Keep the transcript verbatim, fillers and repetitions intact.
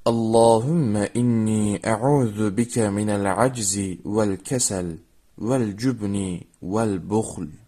اللهم إني أعوذ بك من العجز والكسل والجبن والبخل.